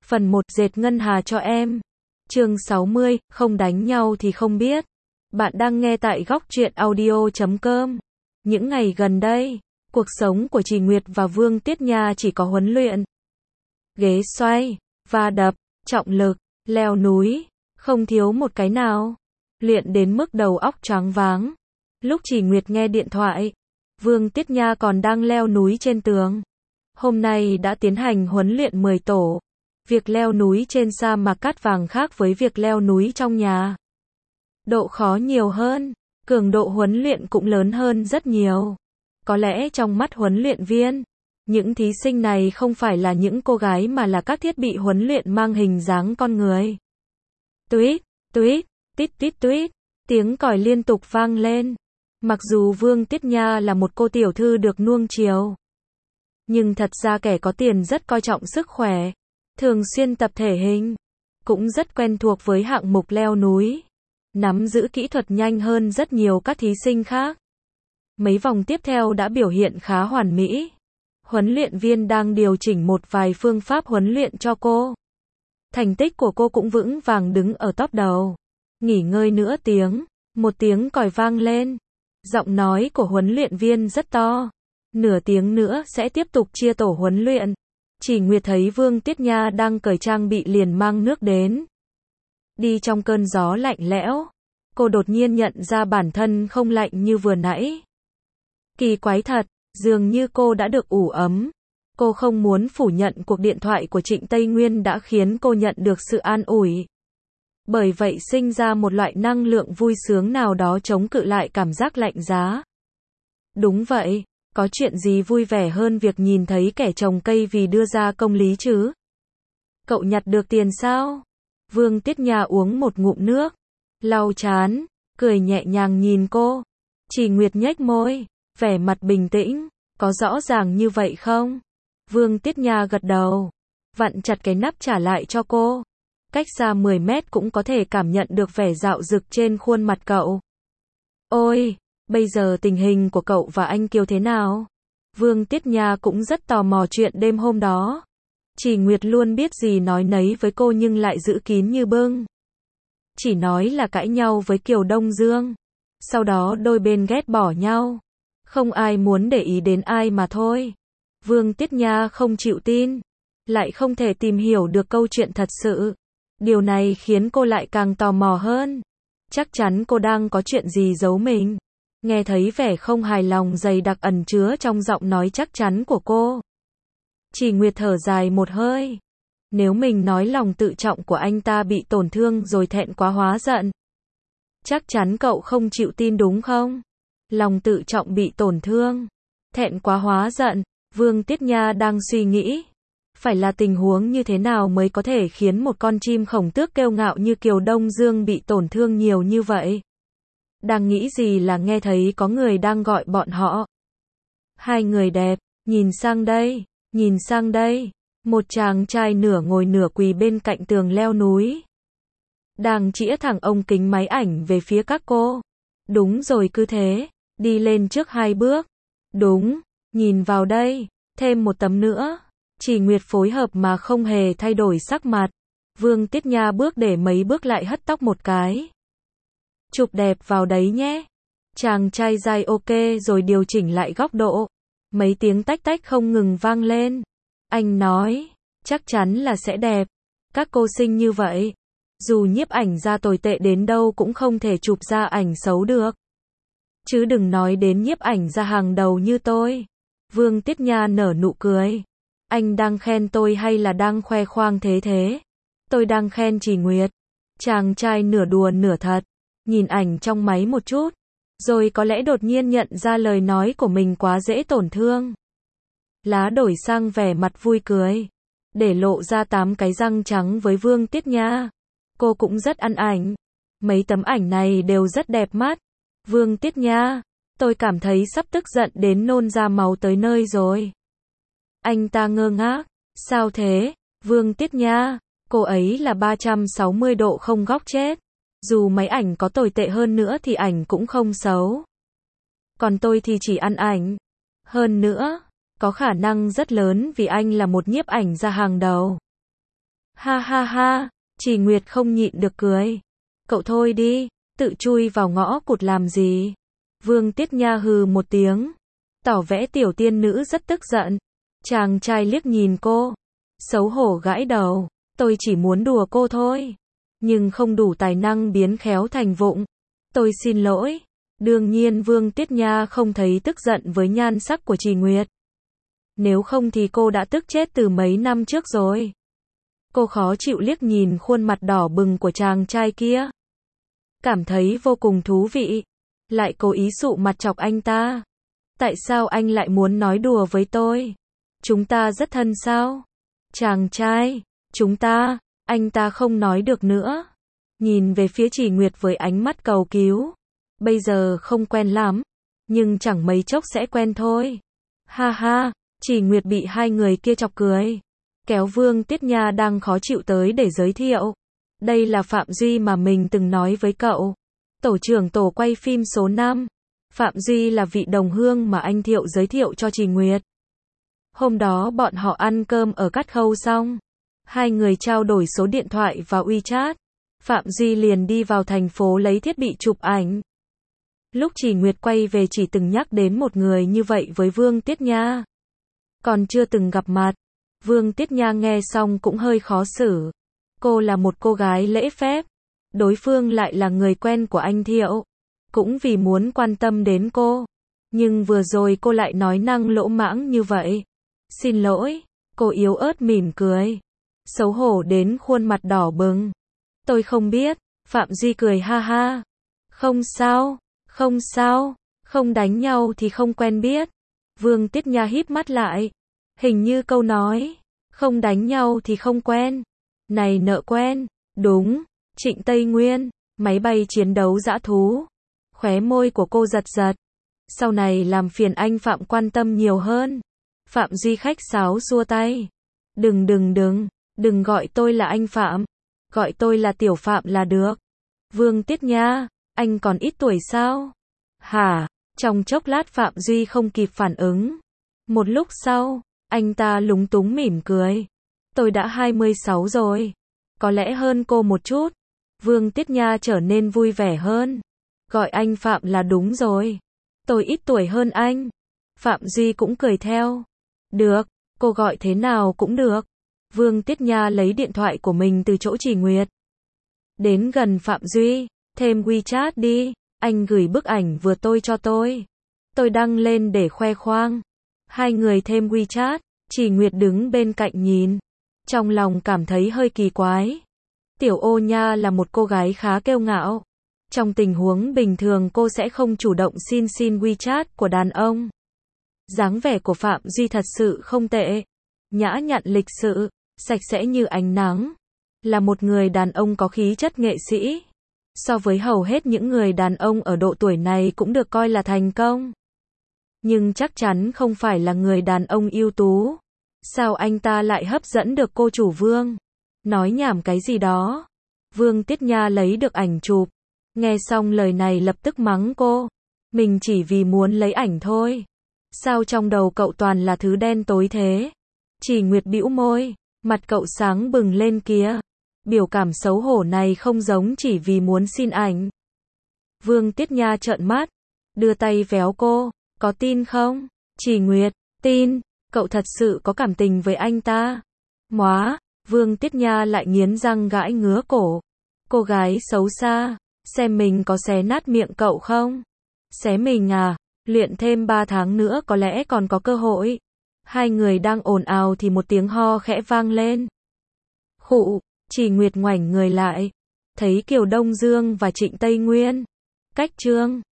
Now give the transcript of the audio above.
Phần 1 dệt ngân hà cho em. Chương 60, không đánh nhau thì không biết. Bạn đang nghe tại góc truyện audio.com. Những ngày gần đây, cuộc sống của Trì Nguyệt và Vương Tiết Nha chỉ có huấn luyện. Ghế xoay, va đập, trọng lực, leo núi, không thiếu một cái nào. Luyện đến mức đầu óc choáng váng. Lúc Trì Nguyệt nghe điện thoại, Vương Tiết Nha còn đang leo núi trên tường. Hôm nay đã tiến hành huấn luyện 10 tổ. Việc leo núi trên sa mạc cát vàng khác với việc leo núi trong nhà. Độ khó nhiều hơn, cường độ huấn luyện cũng lớn hơn rất nhiều. Có lẽ trong mắt huấn luyện viên, những thí sinh này không phải là những cô gái mà là các thiết bị huấn luyện mang hình dáng con người. Tuýt, tuýt, tít tít tuýt, tiếng còi liên tục vang lên. Mặc dù Vương Tiết Nha là một cô tiểu thư được nuông chiều, nhưng thật ra kẻ có tiền rất coi trọng sức khỏe, thường xuyên tập thể hình, cũng rất quen thuộc với hạng mục leo núi, nắm giữ kỹ thuật nhanh hơn rất nhiều các thí sinh khác. Mấy vòng tiếp theo đã biểu hiện khá hoàn mỹ. Huấn luyện viên đang điều chỉnh một vài phương pháp huấn luyện cho cô. Thành tích của cô cũng vững vàng đứng ở top đầu. Nghỉ ngơi nửa tiếng, một tiếng còi vang lên. Giọng nói của huấn luyện viên rất to. Nửa tiếng nữa sẽ tiếp tục chia tổ huấn luyện. Chỉ Nguyệt thấy Vương Tiết Nha đang cởi trang bị liền mang nước đến. Đi trong cơn gió lạnh lẽo, cô đột nhiên nhận ra bản thân không lạnh như vừa nãy. Kỳ quái thật, dường như cô đã được ủ ấm. Cô không muốn phủ nhận cuộc điện thoại của Trịnh Tây Nguyên đã khiến cô nhận được sự an ủi. Bởi vậy sinh ra một loại năng lượng vui sướng nào đó chống cự lại cảm giác lạnh giá. Đúng vậy, có chuyện gì vui vẻ hơn việc nhìn thấy kẻ trồng cây vì đưa ra công lý chứ? Cậu nhặt được tiền sao? Vương Tiết Nha uống một ngụm nước, lau trán, cười nhẹ nhàng nhìn cô. Chỉ Nguyệt nhếch môi, vẻ mặt bình tĩnh, có rõ ràng như vậy không? Vương Tiết Nha gật đầu, vặn chặt cái nắp trả lại cho cô. Cách xa 10 mét cũng có thể cảm nhận được vẻ dạo dực trên khuôn mặt cậu. Ôi, bây giờ tình hình của cậu và anh Kiều thế nào? Vương Tiết Nha cũng rất tò mò chuyện đêm hôm đó. Chỉ Nguyệt luôn biết gì nói nấy với cô nhưng lại giữ kín như bưng. Chỉ nói là cãi nhau với Kiều Đông Dương. Sau đó đôi bên ghét bỏ nhau. Không ai muốn để ý đến ai mà thôi. Vương Tiết Nha không chịu tin. Lại không thể tìm hiểu được câu chuyện thật sự. Điều này khiến cô lại càng tò mò hơn. Chắc chắn cô đang có chuyện gì giấu mình. Nghe thấy vẻ không hài lòng dày đặc ẩn chứa trong giọng nói chắc chắn của cô. Chỉ Nguyệt thở dài một hơi. Nếu mình nói lòng tự trọng của anh ta bị tổn thương rồi thẹn quá hóa giận. Chắc chắn cậu không chịu tin đúng không? Lòng tự trọng bị tổn thương, thẹn quá hóa giận. Vương Tiết Nha đang suy nghĩ. Phải là tình huống như thế nào mới có thể khiến một con chim khổng tước kiêu ngạo như Kiều Đông Dương bị tổn thương nhiều như vậy? Đang nghĩ gì là nghe thấy có người đang gọi bọn họ. Hai người đẹp, nhìn sang đây, nhìn sang đây. Một chàng trai nửa ngồi nửa quỳ bên cạnh tường leo núi. Đang chĩa thẳng ống kính máy ảnh về phía các cô. Đúng rồi, cứ thế, đi lên trước 2 bước. Đúng, nhìn vào đây, thêm một tấm nữa. Chỉ Nguyệt phối hợp mà không hề thay đổi sắc mặt. Vương Tiết Nha bước để mấy bước lại hất tóc một cái. Chụp đẹp vào đấy nhé. Chàng trai dai ok rồi điều chỉnh lại góc độ. Mấy tiếng tách tách không ngừng vang lên. Anh nói, chắc chắn là sẽ đẹp. Các cô xinh như vậy, dù nhiếp ảnh gia tồi tệ đến đâu cũng không thể chụp ra ảnh xấu được. Chứ đừng nói đến nhiếp ảnh gia hàng đầu như tôi. Vương Tiết Nha nở nụ cười. Anh đang khen tôi hay là đang khoe khoang thế thế? Tôi đang khen Trì Nguyệt. Chàng trai nửa đùa nửa thật. Nhìn ảnh trong máy một chút. Rồi có lẽ đột nhiên nhận ra lời nói của mình quá dễ tổn thương. Lá đổi sang vẻ mặt vui cười. Để lộ ra 8 cái răng trắng với Vương Tiết Nha. Cô cũng rất ăn ảnh. Mấy tấm ảnh này đều rất đẹp mắt. Vương Tiết Nha, tôi cảm thấy sắp tức giận đến nôn ra máu tới nơi rồi. Anh ta ngơ ngác. Sao thế? Vương Tiết Nha, cô ấy là 360 độ không góc chết. Dù máy ảnh có tồi tệ hơn nữa thì ảnh cũng không xấu. Còn tôi thì chỉ ăn ảnh. Hơn nữa, có khả năng rất lớn vì anh là một nhiếp ảnh gia hàng đầu. Ha ha ha, Trì Nguyệt không nhịn được cười. Cậu thôi đi, tự chui vào ngõ cụt làm gì. Vương Tiết Nha hừ một tiếng, tỏ vẻ tiểu tiên nữ rất tức giận. Chàng trai liếc nhìn cô, xấu hổ gãi đầu, tôi chỉ muốn đùa cô thôi, nhưng không đủ tài năng biến khéo thành vụng. Tôi xin lỗi. Đương nhiên Vương Tiết Nha không thấy tức giận với nhan sắc của Trì Nguyệt. Nếu không thì cô đã tức chết từ mấy năm trước rồi. Cô khó chịu liếc nhìn khuôn mặt đỏ bừng của chàng trai kia, cảm thấy vô cùng thú vị, lại cố ý sụ mặt chọc anh ta. Tại sao anh lại muốn nói đùa với tôi? Chúng ta rất thân sao? Chàng trai, chúng ta, anh ta không nói được nữa. Nhìn về phía Trì Nguyệt với ánh mắt cầu cứu. Bây giờ không quen lắm, nhưng chẳng mấy chốc sẽ quen thôi. Ha ha, Trì Nguyệt bị hai người kia chọc cười. Kéo Vương Tiết Nha đang khó chịu tới để giới thiệu. Đây là Phạm Duy mà mình từng nói với cậu. Tổ trưởng tổ quay phim số 5. Phạm Duy là vị đồng hương mà anh Thiệu giới thiệu cho Trì Nguyệt. Hôm đó bọn họ ăn cơm ở Cát Khâu xong, hai người trao đổi số điện thoại và WeChat. Phạm Duy liền đi vào thành phố lấy thiết bị chụp ảnh. Lúc Trì Nguyệt quay về chỉ từng nhắc đến một người như vậy với Vương Tiết Nha, còn chưa từng gặp mặt. Vương Tiết Nha nghe xong cũng hơi khó xử. Cô là một cô gái lễ phép, đối phương lại là người quen của anh Thiệu, cũng vì muốn quan tâm đến cô. Nhưng vừa rồi cô lại nói năng lỗ mãng như vậy. Xin lỗi, cô yếu ớt mỉm cười, xấu hổ đến khuôn mặt đỏ bừng. Tôi không biết. Phạm Duy cười ha ha. Không sao, không sao, không đánh nhau thì không quen biết. Vương Tiết Nha híp mắt lại. Hình như câu nói, không đánh nhau thì không quen. Này nợ quen, đúng, Trịnh Tây Nguyên, máy bay chiến đấu dã thú. Khóe môi của cô giật giật. Sau này làm phiền anh Phạm quan tâm nhiều hơn. Phạm Duy khách sáo xua tay. Đừng gọi tôi là anh Phạm. Gọi tôi là Tiểu Phạm là được. Vương Tiết Nha, anh còn ít tuổi sao? Hả? Trong chốc lát Phạm Duy không kịp phản ứng. Một lúc sau, anh ta lúng túng mỉm cười. Tôi đã 26 rồi. Có lẽ hơn cô một chút. Vương Tiết Nha trở nên vui vẻ hơn. Gọi anh Phạm là đúng rồi. Tôi ít tuổi hơn anh. Phạm Duy cũng cười theo. Được, cô gọi thế nào cũng được. Vương Tiết Nha lấy điện thoại của mình từ chỗ Trì Nguyệt. Đến gần Phạm Duy, thêm WeChat đi, anh gửi bức ảnh vừa tôi cho tôi. Tôi đăng lên để khoe khoang. Hai người thêm WeChat, Trì Nguyệt đứng bên cạnh nhìn. Trong lòng cảm thấy hơi kỳ quái. Tiểu Ô Nha là một cô gái khá kiêu ngạo. Trong tình huống bình thường cô sẽ không chủ động xin WeChat của đàn ông. Dáng vẻ của Phạm Duy thật sự không tệ. Nhã nhặn lịch sự, sạch sẽ như ánh nắng. Là một người đàn ông có khí chất nghệ sĩ. So với hầu hết những người đàn ông ở độ tuổi này cũng được coi là thành công. Nhưng chắc chắn không phải là người đàn ông ưu tú. Sao anh ta lại hấp dẫn được cô chủ Vương? Nói nhảm cái gì đó. Vương Tiết Nha lấy được ảnh chụp. Nghe xong lời này lập tức mắng cô. Mình chỉ vì muốn lấy ảnh thôi. Sao trong đầu cậu toàn là thứ đen tối thế? Trì Nguyệt bĩu môi. Mặt cậu sáng bừng lên kìa. Biểu cảm xấu hổ này không giống chỉ vì muốn xin ảnh. Vương Tiết Nha trợn mắt. Đưa tay véo cô. Có tin không? Trì Nguyệt. Tin. Cậu thật sự có cảm tình với anh ta. Móa. Vương Tiết Nha lại nghiến răng gãi ngứa cổ. Cô gái xấu xa. Xem mình có xé nát miệng cậu không? Xé mình à? Luyện thêm 3 tháng nữa có lẽ còn có cơ hội. Hai người đang ồn ào thì một tiếng ho khẽ vang lên. Khụ. Trì Nguyệt ngoảnh người lại. Thấy Kiều Đông Dương và Trịnh Tây Nguyên. Cách Trương.